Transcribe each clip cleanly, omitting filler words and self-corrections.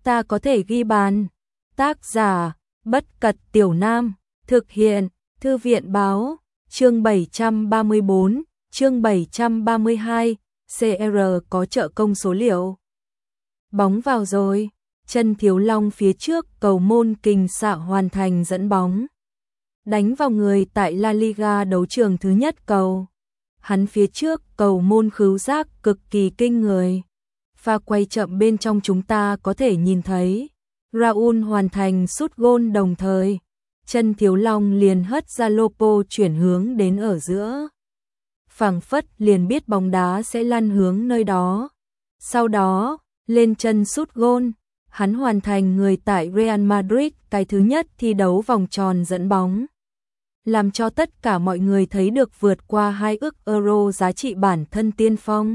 ta có thể ghi bàn. Tác giả, Bất Cật Tiểu Nam, thực hiện, Thư viện Báo, chương 734, chương 732, CR có trợ công số liệu. Bóng vào rồi, Chân Thiếu Long phía trước cầu môn kình xạ hoàn thành dẫn bóng. Đánh vào người tại La Liga đấu trường thứ nhất cầu. Hắn phía trước cầu môn khứu giác cực kỳ kinh người. Pha quay chậm bên trong chúng ta có thể nhìn thấy. Raul hoàn thành sút gôn đồng thời. Chân Thiếu Long liền hất ra Lopo chuyển hướng đến ở giữa. Phảng phất liền biết bóng đá sẽ lăn hướng nơi đó. Sau đó, lên chân sút gôn. Hắn hoàn thành người tại Real Madrid cái thứ nhất thi đấu vòng tròn dẫn bóng. Làm cho tất cả mọi người thấy được vượt qua 2 ức euro giá trị bản thân tiên phong.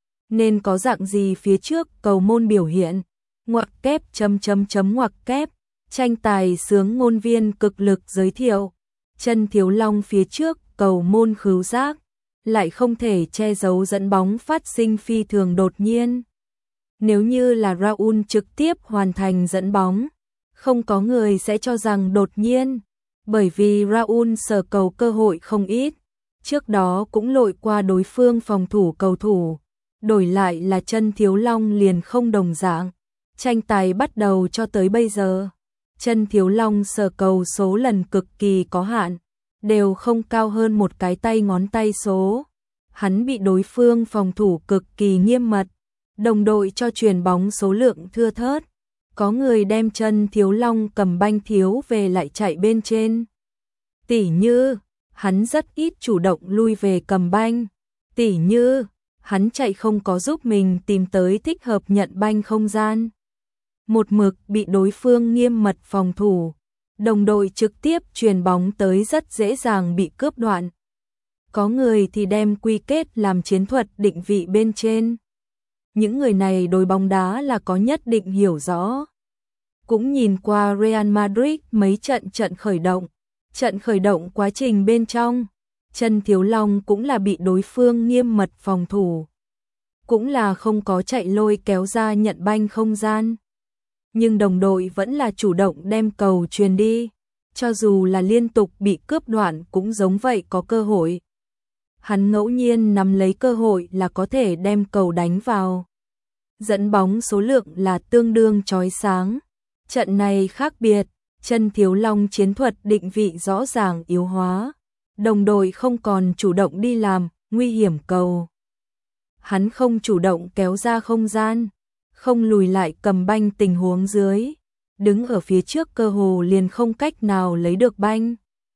Nên có dạng gì phía trước cầu môn biểu hiện. Ngoặc kép ngoặc kép. Tranh tài sướng ngôn viên cực lực giới thiệu. Chân Thiếu Long phía trước cầu môn khứu giác. Lại không thể che giấu dẫn bóng phát sinh phi thường đột nhiên. Nếu như là Raul trực tiếp hoàn thành dẫn bóng, không có người sẽ cho rằng đột nhiên, bởi vì Raul sở cầu cơ hội không ít, trước đó cũng lội qua đối phương phòng thủ cầu thủ, đổi lại là Chân Thiếu Long liền không đồng dạng. Tranh tài bắt đầu cho tới bây giờ, Chân Thiếu Long sở cầu số lần cực kỳ có hạn, đều không cao hơn một cái tay ngón tay số. Hắn bị đối phương phòng thủ cực kỳ nghiêm mật. Đồng đội cho chuyền bóng số lượng thưa thớt, có người đem Chân Thiếu Long cầm banh thiếu về lại chạy bên trên. Tỉ như, hắn rất ít chủ động lui về cầm banh, tỉ như, hắn chạy không có giúp mình tìm tới thích hợp nhận banh không gian. Một mực bị đối phương nghiêm mật phòng thủ, đồng đội trực tiếp chuyền bóng tới rất dễ dàng bị cướp đoạn. Có người thì đem quy kết làm chiến thuật định vị bên trên. Những người này đối bóng đá là có nhất định hiểu rõ. Cũng nhìn qua Real Madrid mấy trận khởi động quá trình bên trong, Chân Thiếu Long cũng là bị đối phương nghiêm mật phòng thủ. Cũng là không có chạy lôi kéo ra nhận banh không gian. Nhưng đồng đội vẫn là chủ động đem cầu truyền đi, cho dù là liên tục bị cướp đoạn cũng giống vậy có cơ hội. Hắn ngẫu nhiên nắm lấy cơ hội là có thể đem cầu đánh vào. Dẫn bóng số lượng là tương đương chói sáng. Trận này khác biệt, Chân Thiếu Long chiến thuật định vị rõ ràng yếu hóa. Đồng đội không còn chủ động đi làm, nguy hiểm cầu. Hắn không chủ động kéo ra không gian, không lùi lại cầm banh tình huống dưới. Đứng ở phía trước cơ hồ liền không cách nào lấy được banh.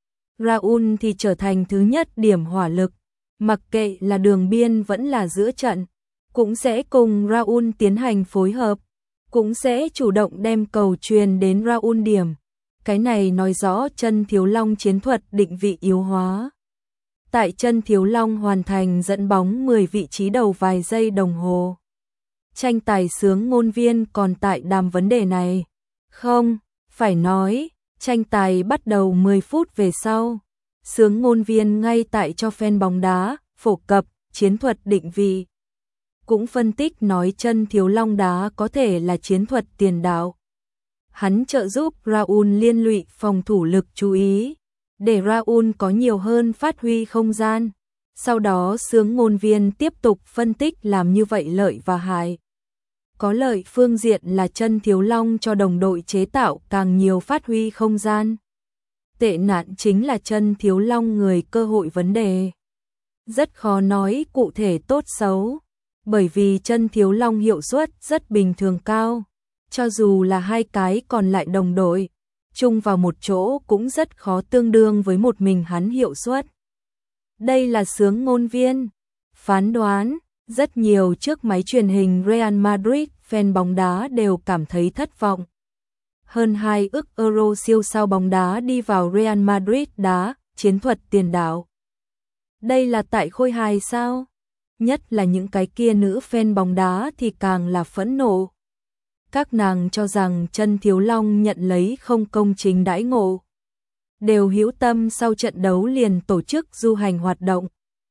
Raul thì trở thành thứ nhất điểm hỏa lực. Mặc kệ là đường biên vẫn là giữa trận, cũng sẽ cùng Raul tiến hành phối hợp, cũng sẽ chủ động đem cầu truyền đến Raul điểm. Cái này nói rõ Chân Thiếu Long chiến thuật định vị yếu hóa. Tại Chân Thiếu Long hoàn thành dẫn bóng 10 vị trí đầu vài giây đồng hồ. Tranh tài sướng ngôn viên còn tại đàm vấn đề này. Không, phải nói, tranh tài bắt đầu 10 phút về sau. Sướng ngôn viên ngay tại cho fan bóng đá phổ cập chiến thuật định vị. Cũng phân tích nói Chân Thiếu Long đá có thể là chiến thuật tiền đạo. Hắn trợ giúp Raul liên lụy phòng thủ lực chú ý, để Raul có nhiều hơn phát huy không gian. Sau đó sướng ngôn viên tiếp tục phân tích làm như vậy lợi và hại. Có lợi phương diện là Chân Thiếu Long cho đồng đội chế tạo càng nhiều phát huy không gian. Tệ nạn chính là Chân Thiếu Long người cơ hội vấn đề. Rất khó nói cụ thể tốt xấu, bởi vì Chân Thiếu Long hiệu suất rất bình thường cao, cho dù là hai cái còn lại đồng đội, chung vào một chỗ cũng rất khó tương đương với một mình hắn hiệu suất. Đây là sướng ngôn viên phán đoán, rất nhiều chiếc máy truyền hình Real Madrid fan bóng đá đều cảm thấy thất vọng. Hơn 2 ức euro siêu sao bóng đá đi vào Real Madrid đá, chiến thuật tiền đạo. Đây là tại khôi hài sao? Nhất là những cái kia nữ fan bóng đá thì càng là phẫn nộ. Các nàng cho rằng Chân Thiếu Long nhận lấy không công chính đãi ngộ. Đều hữu tâm sau trận đấu liền tổ chức du hành hoạt động.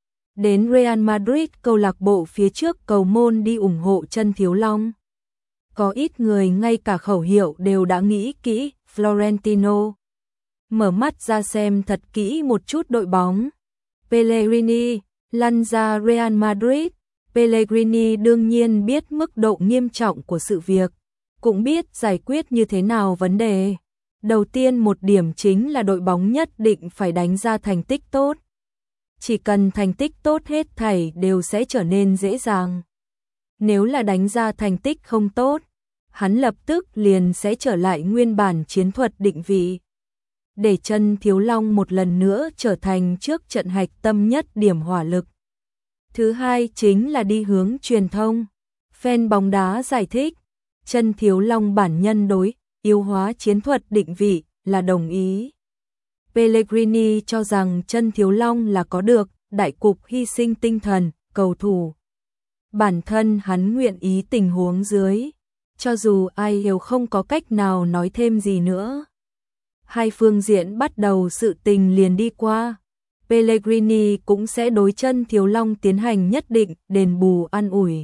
Đến Real Madrid câu lạc bộ phía trước cầu môn đi ủng hộ Chân Thiếu Long. Có ít người ngay cả khẩu hiệu đều đã nghĩ kỹ. Florentino mở mắt ra xem thật kỹ một chút đội bóng. Pellegrini lăn ra Real Madrid. Pellegrini đương nhiên biết mức độ nghiêm trọng của sự việc, cũng biết giải quyết như thế nào vấn đề. Đầu tiên một điểm chính là đội bóng nhất định phải đánh ra thành tích tốt. Chỉ cần thành tích tốt hết thảy đều sẽ trở nên dễ dàng. Nếu là đánh ra thành tích không tốt, hắn lập tức liền sẽ trở lại nguyên bản chiến thuật định vị. Để chân Thiếu Long một lần nữa trở thành trước trận hạch tâm nhất điểm hỏa lực. Thứ hai chính là đi hướng truyền thông. Fan bóng đá giải thích, chân Thiếu Long bản nhân đối yếu hóa chiến thuật định vị là đồng ý. Pellegrini cho rằng chân Thiếu Long là có được đại cục hy sinh tinh thần, cầu thủ. Bản thân hắn nguyện ý tình huống dưới, cho dù ai đều không có cách nào nói thêm gì nữa. Hai phương diện bắt đầu sự tình liền đi qua. Pellegrini cũng sẽ đối chân Thiếu Long tiến hành nhất định đền bù an ủi.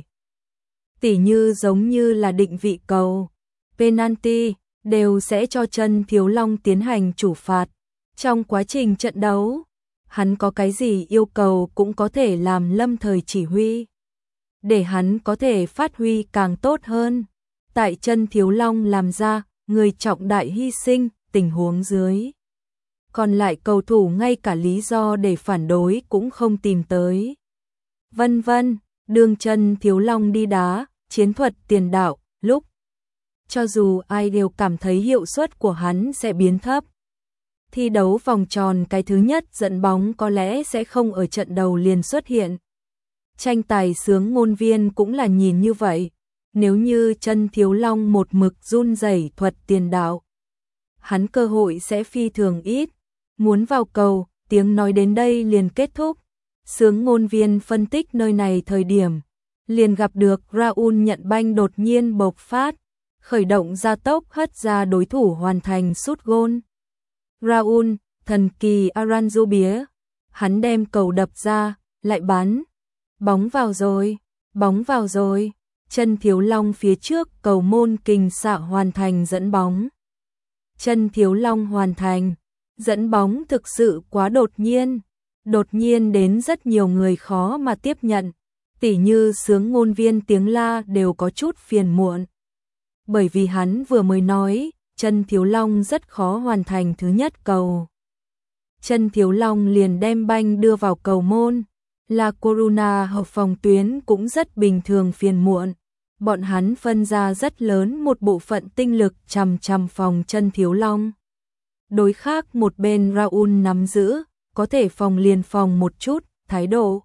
Tỉ như giống như là định vị cầu, penalty, đều sẽ cho chân Thiếu Long tiến hành chủ phạt. Trong quá trình trận đấu, hắn có cái gì yêu cầu cũng có thể làm lâm thời chỉ huy, để hắn có thể phát huy càng tốt hơn. Tại chân Thiếu Long làm ra người trọng đại hy sinh tình huống dưới, còn lại cầu thủ ngay cả lý do để phản đối cũng không tìm tới. Vân vân, đường chân Thiếu Long đi đá, chiến thuật tiền đạo, lúc cho dù ai đều cảm thấy hiệu suất của hắn sẽ biến thấp. Thi đấu vòng tròn cái thứ nhất dẫn bóng có lẽ sẽ không ở trận đầu liền xuất hiện. Tranh tài sướng ngôn viên cũng là nhìn như vậy. Nếu như chân Thiếu Long một mực run rẩy thuật tiền đạo, hắn cơ hội sẽ phi thường ít. Muốn vào cầu, tiếng nói đến đây liền kết thúc. Sướng ngôn viên phân tích nơi này thời điểm, liền gặp được Raul nhận banh đột nhiên bộc phát, khởi động gia tốc hất ra đối thủ hoàn thành sút gôn. Raul, thần kỳ Aranzubia, hắn đem cầu đập ra, lại bắn. Bóng vào rồi, bóng vào rồi. Chân Thiếu Long phía trước cầu môn kình xạ hoàn thành dẫn bóng. Chân Thiếu Long hoàn thành, dẫn bóng thực sự quá đột nhiên đến rất nhiều người khó mà tiếp nhận, tỉ như sướng ngôn viên tiếng la đều có chút phiền muộn. Bởi vì hắn vừa mới nói, chân Thiếu Long rất khó hoàn thành thứ nhất cầu. Chân Thiếu Long liền đem banh đưa vào cầu môn. La Coruna hợp phòng tuyến cũng rất bình thường phiền muộn. Bọn hắn phân ra rất lớn một bộ phận tinh lực chằm chằm phòng chân Thiếu Long. Đối khác một bên Raul nắm giữ, có thể phòng liền phòng một chút, thái độ.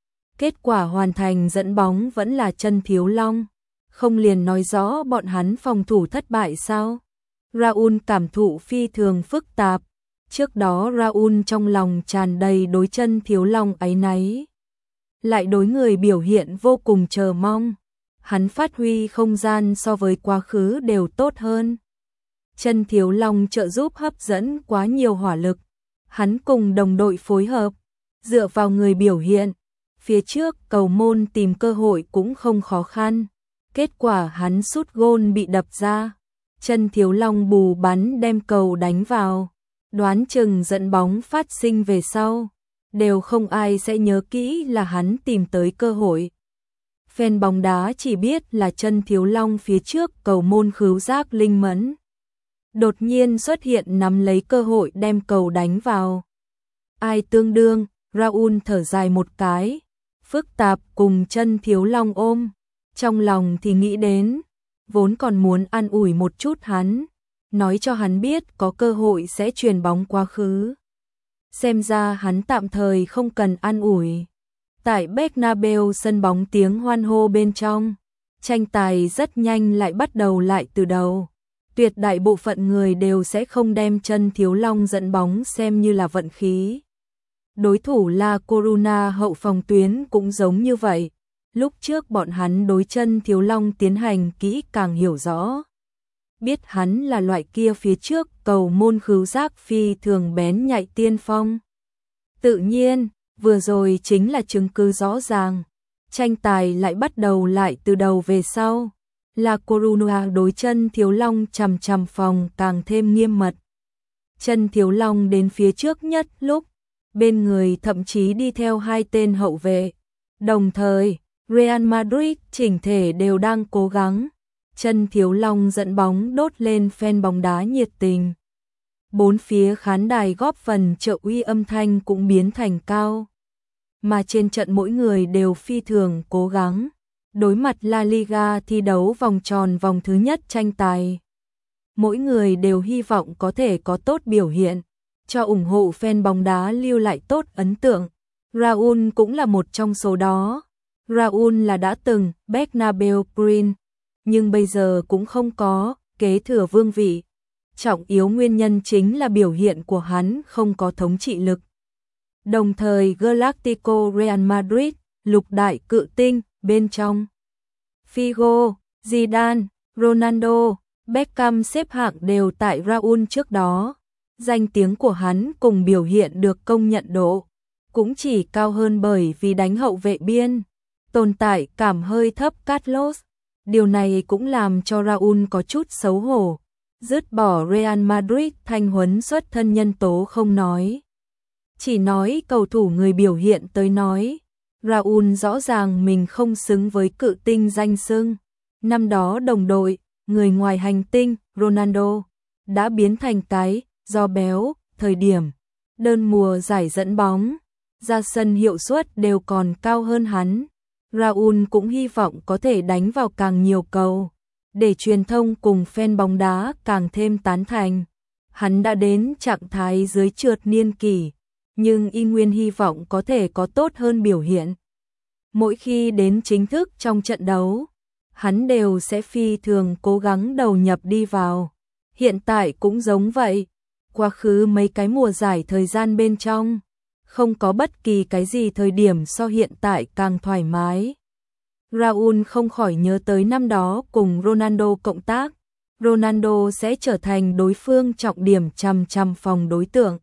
Kết quả hoàn thành dẫn bóng vẫn là chân Thiếu Long. Không liền nói rõ bọn hắn phòng thủ thất bại sao? Raul cảm thụ phi thường phức tạp. Trước đó Raul trong lòng tràn đầy đối chân Thiếu Long áy náy. Lại đối người biểu hiện vô cùng chờ mong. Hắn phát huy không gian so với quá khứ đều tốt hơn. Chân Thiếu Long trợ giúp hấp dẫn quá nhiều hỏa lực. Hắn cùng đồng đội phối hợp, dựa vào người biểu hiện. Phía trước cầu môn tìm cơ hội cũng không khó khăn. Kết quả hắn sút gôn bị đập ra. Chân Thiếu Long bù bắn đem cầu đánh vào. Đoán chừng dẫn bóng phát sinh về sau, đều không ai sẽ nhớ kỹ là hắn tìm tới cơ hội. Fan bóng đá chỉ biết là chân Thiếu Long phía trước cầu môn khứu giác linh mẫn. Đột nhiên xuất hiện nắm lấy cơ hội đem cầu đánh vào. Ai tương đương, Raul thở dài một cái, phức tạp cùng chân Thiếu Long ôm. Trong lòng thì nghĩ đến, vốn còn muốn an ủi một chút hắn, nói cho hắn biết có cơ hội sẽ truyền bóng quá khứ. Xem ra hắn tạm thời không cần an ủi. Tại Bernabeu sân bóng tiếng hoan hô bên trong, tranh tài rất nhanh lại bắt đầu lại từ đầu. Tuyệt đại bộ phận người đều sẽ không đem chân Thiếu Long dẫn bóng xem như là vận khí. Đối thủ La Coruna hậu phòng tuyến cũng giống như vậy. Lúc trước bọn hắn đối chân Thiếu Long tiến hành kỹ càng hiểu rõ. Biết hắn là loại kia phía trước cầu môn khứu giác phi thường bén nhạy tiên phong. Tự nhiên, vừa rồi chính là chứng cứ rõ ràng. Tranh tài lại bắt đầu lại từ đầu về sau. La Coruna đối Chân Thiếu Long chằm chằm phòng càng thêm nghiêm mật. Chân Thiếu Long đến phía trước nhất lúc, bên người thậm chí đi theo 2 tên hậu vệ. Đồng thời, Real Madrid chỉnh thể đều đang cố gắng. Chân Thiếu Long dẫn bóng đốt lên fan bóng đá nhiệt tình. Bốn phía khán đài góp phần trợ uy, âm thanh cũng biến thành cao. Mà trên trận mỗi người đều phi thường cố gắng. Đối mặt La Liga thi đấu vòng tròn vòng thứ nhất tranh tài, mỗi người đều hy vọng có thể có tốt biểu hiện, cho ủng hộ fan bóng đá lưu lại tốt ấn tượng. Raúl cũng là một trong số đó. Raúl là đã từng Bernabeu Green, nhưng bây giờ cũng không có kế thừa vương vị. Trọng yếu nguyên nhân chính là biểu hiện của hắn không có thống trị lực. Đồng thời Galactico Real Madrid, lục đại cự tinh, bên trong Figo, Zidane, Ronaldo, Beckham xếp hạng đều tại Raúl trước đó. Danh tiếng của hắn cùng biểu hiện được công nhận độ cũng chỉ cao hơn bởi vì đánh hậu vệ biên, tồn tại cảm hơi thấp Carlos. Điều này cũng làm cho Raúl có chút xấu hổ. Dứt bỏ Real Madrid thanh huấn xuất thân nhân tố không nói, chỉ nói cầu thủ người biểu hiện tới nói, Raúl rõ ràng mình không xứng với cự tinh danh xưng. Năm đó đồng đội, người ngoài hành tinh, Ronaldo, đã biến thành cái do béo, thời điểm đơn mùa giải dẫn bóng, ra sân hiệu suất đều còn cao hơn hắn. Raúl cũng hy vọng có thể đánh vào càng nhiều cầu, để truyền thông cùng fan bóng đá càng thêm tán thành. Hắn đã đến trạng thái dưới trượt niên kỷ, nhưng y nguyên hy vọng có thể có tốt hơn biểu hiện. Mỗi khi đến chính thức trong trận đấu, hắn đều sẽ phi thường cố gắng đầu nhập đi vào. Hiện tại cũng giống vậy, quá khứ mấy cái mùa giải thời gian bên trong, không có bất kỳ cái gì thời điểm so hiện tại càng thoải mái. Raúl không khỏi nhớ tới năm đó cùng Ronaldo cộng tác, Ronaldo sẽ trở thành đối phương trọng điểm chằm chằm phòng đối tượng.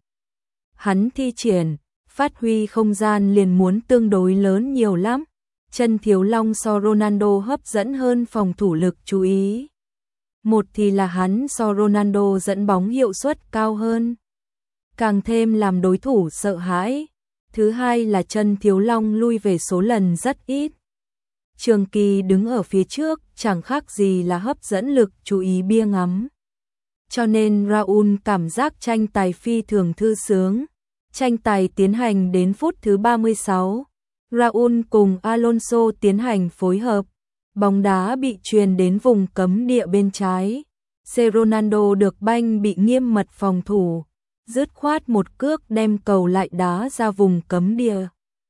Hắn thi triển, phát huy không gian liền muốn tương đối lớn nhiều lắm. Chân Thiếu Long so Ronaldo hấp dẫn hơn phòng thủ lực chú ý. Một thì là hắn so Ronaldo dẫn bóng hiệu suất cao hơn, càng thêm làm đối thủ sợ hãi. Thứ hai là Chân Thiếu Long lui về số lần rất ít. Trường kỳ đứng ở phía trước chẳng khác gì là hấp dẫn lực chú ý bia ngắm. Cho nên Raúl cảm giác tranh tài phi thường thư sướng. Tranh tài tiến hành đến phút thứ 36. Raúl cùng Alonso tiến hành phối hợp. Bóng đá bị truyền đến vùng cấm địa bên trái. Ronaldo được banh bị nghiêm mật phòng thủ, dứt khoát một cước đem cầu lại đá ra vùng cấm địa.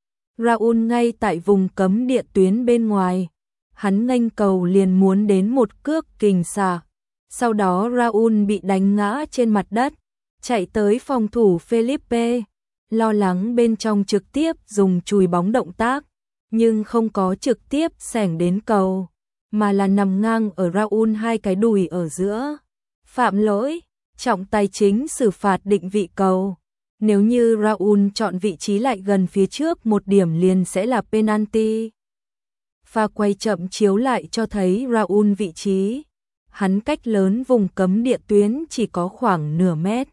Raúl ngay tại vùng cấm địa tuyến bên ngoài, hắn nghênh cầu liền muốn đến một cước kình xả. Sau đó Raúl bị đánh ngã trên mặt đất, chạy tới phòng thủ Felipe, lo lắng bên trong trực tiếp dùng chùi bóng động tác, nhưng không có trực tiếp xẻng đến cầu, mà là nằm ngang ở Raúl hai cái đùi ở giữa. Phạm lỗi, trọng tài chính xử phạt định vị cầu. Nếu như Raúl chọn vị trí lại gần phía trước một điểm liền sẽ là penalty. Pha quay chậm chiếu lại cho thấy Raúl vị trí, hắn cách lớn vùng cấm địa tuyến chỉ có khoảng nửa mét.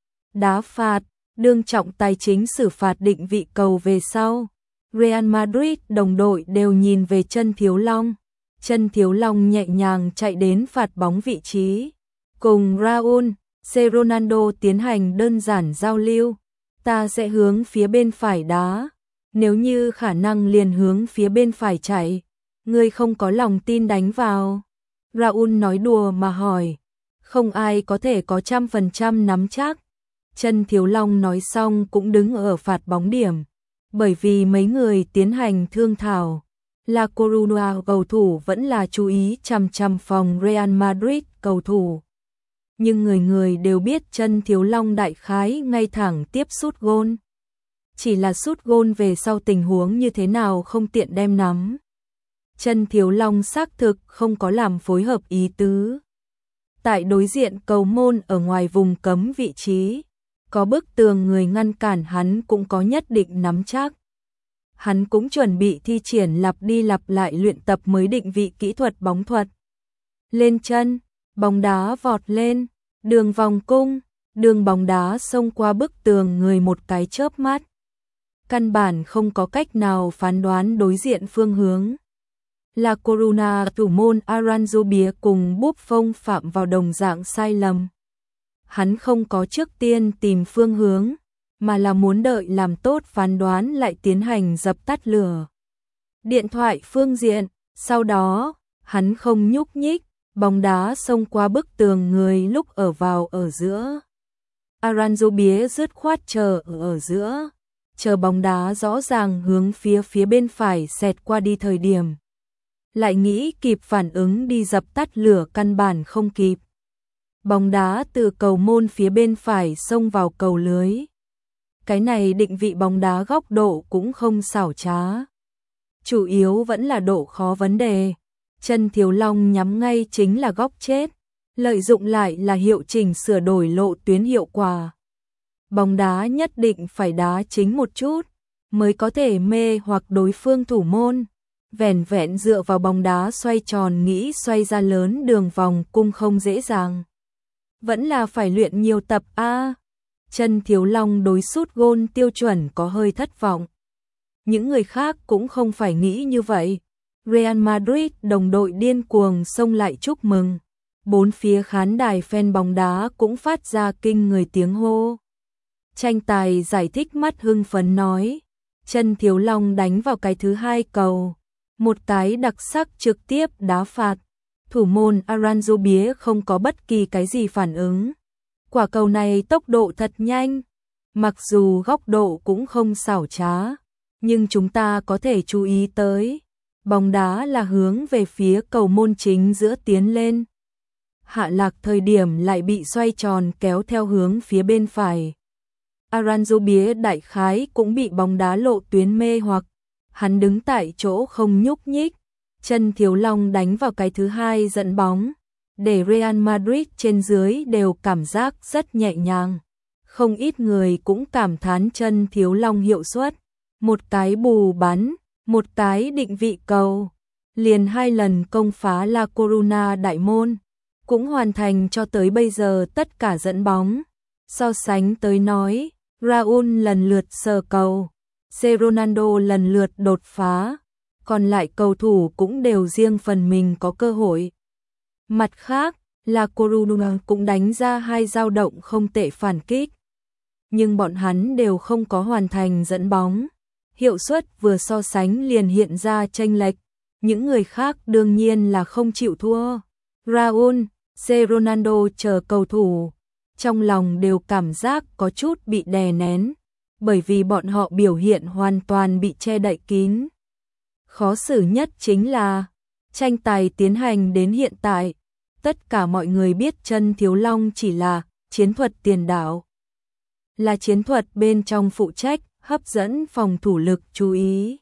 Đá phạt, đương trọng tài chính xử phạt định vị cầu về sau. Real Madrid đồng đội đều nhìn về Chân Thiếu Long. Chân Thiếu Long nhẹ nhàng chạy đến phạt bóng vị trí, cùng Raúl, Ronaldo tiến hành đơn giản giao lưu. Ta sẽ hướng phía bên phải đá, nếu như khả năng liền hướng phía bên phải chạy. Ngươi không có lòng tin đánh vào. Raúl nói đùa mà hỏi. Không ai có thể có 100% nắm chắc. Chân Thiếu Long nói xong cũng đứng ở phạt bóng điểm. Bởi vì mấy người tiến hành thương thảo, La Coruna cầu thủ vẫn là chú ý chằm chằm phòng Real Madrid cầu thủ. Nhưng người người đều biết Chân Thiếu Long đại khái ngay thẳng tiếp sút gôn. Chỉ là sút gôn về sau tình huống như thế nào không tiện đem nắm. Chân Thiếu Long xác thực không có làm phối hợp ý tứ. Tại đối diện cầu môn ở ngoài vùng cấm vị trí, có bức tường người ngăn cản hắn cũng có nhất định nắm chắc. Hắn cũng chuẩn bị thi triển lặp đi lặp lại luyện tập mới định vị kỹ thuật bóng thuật. lên chân, bóng đá vọt lên, đường vòng cung, đường bóng đá xông qua bức tường người một cái chớp mắt. Căn bản không có cách nào phán đoán đối diện phương hướng. La Coruna, thủ môn Aranzubia cùng Buffon phạm vào đồng dạng sai lầm. Hắn không có trước tiên tìm phương hướng, mà là muốn đợi làm tốt phán đoán lại tiến hành dập tắt lửa. Điện thoại phương diện, sau đó, hắn không nhúc nhích, bóng đá xông qua bức tường người lúc vào ở giữa. Aranzubia dứt khoát chờ ở giữa, chờ bóng đá rõ ràng hướng phía bên phải xẹt qua đi thời điểm. Lại nghĩ kịp phản ứng đi dập tắt lửa căn bản không kịp. Bóng đá từ cầu môn phía bên phải xông vào cầu lưới. Cái này định vị bóng đá góc độ cũng không xảo trá. Chủ yếu vẫn là độ khó vấn đề. Chân Thiếu Long nhắm ngay chính là góc chết, lợi dụng lại là hiệu chỉnh sửa đổi lộ tuyến hiệu quả. Bóng đá nhất định phải đá chính một chút, mới có thể mê hoặc đối phương thủ môn. Vẻn vẹn dựa vào bóng đá xoay tròn nghĩ xoay ra lớn đường vòng cung không dễ dàng. Vẫn là phải luyện nhiều tập a. Chân Thiếu Long đối sút gôn tiêu chuẩn có hơi thất vọng. Những người khác cũng không phải nghĩ như vậy. Real Madrid đồng đội điên cuồng xông lại chúc mừng. Bốn phía khán đài fan bóng đá cũng phát ra kinh người tiếng hô. Tranh tài giải thích mắt hưng phấn nói. Chân Thiếu Long đánh vào cái thứ hai cầu. Một cái đặc sắc trực tiếp đá phạt. Thủ môn Aranzubia không có bất kỳ cái gì phản ứng. Quả cầu này tốc độ thật nhanh. Mặc dù góc độ cũng không xảo trá, nhưng chúng ta có thể chú ý tới. Bóng đá là hướng về phía cầu môn chính giữa tiến lên. Hạ lạc thời điểm lại bị xoay tròn kéo theo hướng phía bên phải. Aranzubia đại khái cũng bị bóng đá lộ tuyến mê hoặc. Hắn đứng tại chỗ không nhúc nhích. Chân Thiếu Long đánh vào cái thứ hai dẫn bóng. Để Real Madrid trên dưới đều cảm giác rất nhẹ nhàng. Không ít người cũng cảm thán Chân Thiếu Long hiệu suất. Một cái bù bắn, một cái định vị cầu. Liền 2 lần công phá La Coruna đại môn. Cũng hoàn thành cho tới bây giờ tất cả dẫn bóng. So sánh tới nói, Raúl lần lượt sờ cầu. Ronaldo lần lượt đột phá. Còn lại cầu thủ cũng đều riêng phần mình có cơ hội. Mặt khác, La Coruna cũng đánh ra 2 dao động không tệ phản kích. Nhưng bọn hắn đều không có hoàn thành dẫn bóng. Hiệu suất vừa so sánh liền hiện ra chênh lệch. Những người khác đương nhiên là không chịu thua. Raúl, Ronaldo chờ cầu thủ. Trong lòng đều cảm giác có chút bị đè nén. Bởi vì bọn họ biểu hiện hoàn toàn bị che đậy kín. Khó xử nhất chính là tranh tài tiến hành đến hiện tại, tất cả mọi người biết Chân Thiếu Long chỉ là chiến thuật tiền đạo, là chiến thuật bên trong phụ trách hấp dẫn phòng thủ lực chú ý,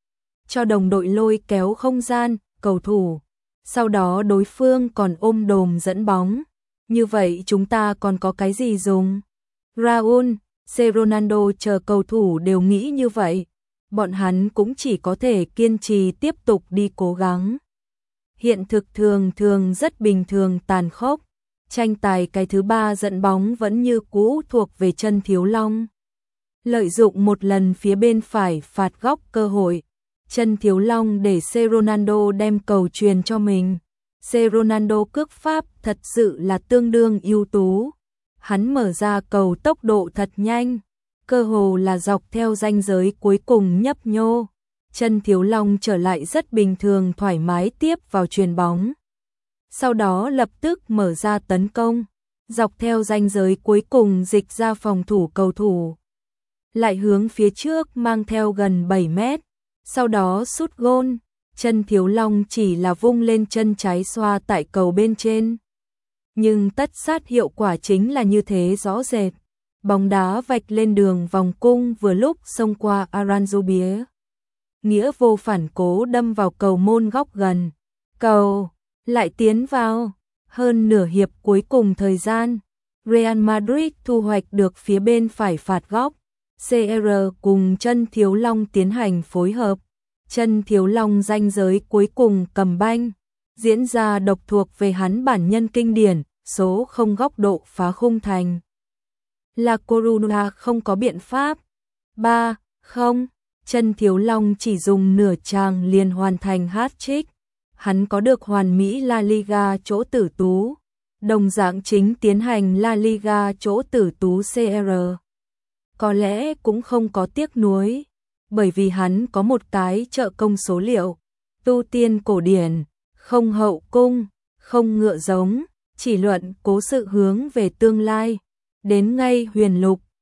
cho đồng đội lôi kéo không gian, cầu thủ, sau đó đối phương còn ôm đồm dẫn bóng, như vậy chúng ta còn có cái gì dùng? Raúl, Ronaldo chờ cầu thủ đều nghĩ như vậy. Bọn hắn cũng chỉ có thể kiên trì tiếp tục đi cố gắng. Hiện thực thường thường rất bình thường tàn khốc. Tranh tài cái thứ 3 dẫn bóng vẫn như cũ thuộc về Chân Thiếu Long. Lợi dụng một lần phía bên phải phạt góc cơ hội. Chân Thiếu Long để Ronaldo đem cầu truyền cho mình. Ronaldo cước pháp thật sự là tương đương ưu tú. Hắn mở ra cầu tốc độ thật nhanh. Cơ hồ là dọc theo ranh giới cuối cùng nhấp nhô. Chân Thiếu Long trở lại rất bình thường thoải mái tiếp vào chuyền bóng. Sau đó lập tức mở ra tấn công. Dọc theo ranh giới cuối cùng dịch ra phòng thủ cầu thủ. Lại hướng phía trước mang theo gần 7 mét. Sau đó sút gôn. Chân Thiếu Long chỉ là vung lên chân trái xoa tại cầu bên trên. Nhưng tất sát hiệu quả chính là như thế rõ rệt. Bóng đá vạch lên đường vòng cung vừa lúc xông qua Aranzubia. Nghĩa vô phản cố đâm vào cầu môn góc gần. Cầu lại tiến vào. Hơn nửa hiệp cuối cùng thời gian, Real Madrid thu hoạch được phía bên phải phạt góc. CR cùng Chân Thiếu Long tiến hành phối hợp. Chân Thiếu Long ranh giới cuối cùng cầm banh. diễn ra độc thuộc về hắn bản nhân kinh điển, số không góc độ phá khung thành. La Coruna không có biện pháp. 3. Không, Trần Thiếu Long chỉ dùng nửa trang liền hoàn thành hat-trick. Hắn có được hoàn mỹ La Liga chỗ tử tú, đồng dạng chính tiến hành La Liga chỗ tử tú CR. Có lẽ cũng không có tiếc nuối, bởi vì hắn có một cái trợ công số liệu, tu tiên cổ điển, không hậu cung, không ngựa giống, chỉ luận cố sự hướng về tương lai. Đến ngay huyền lục,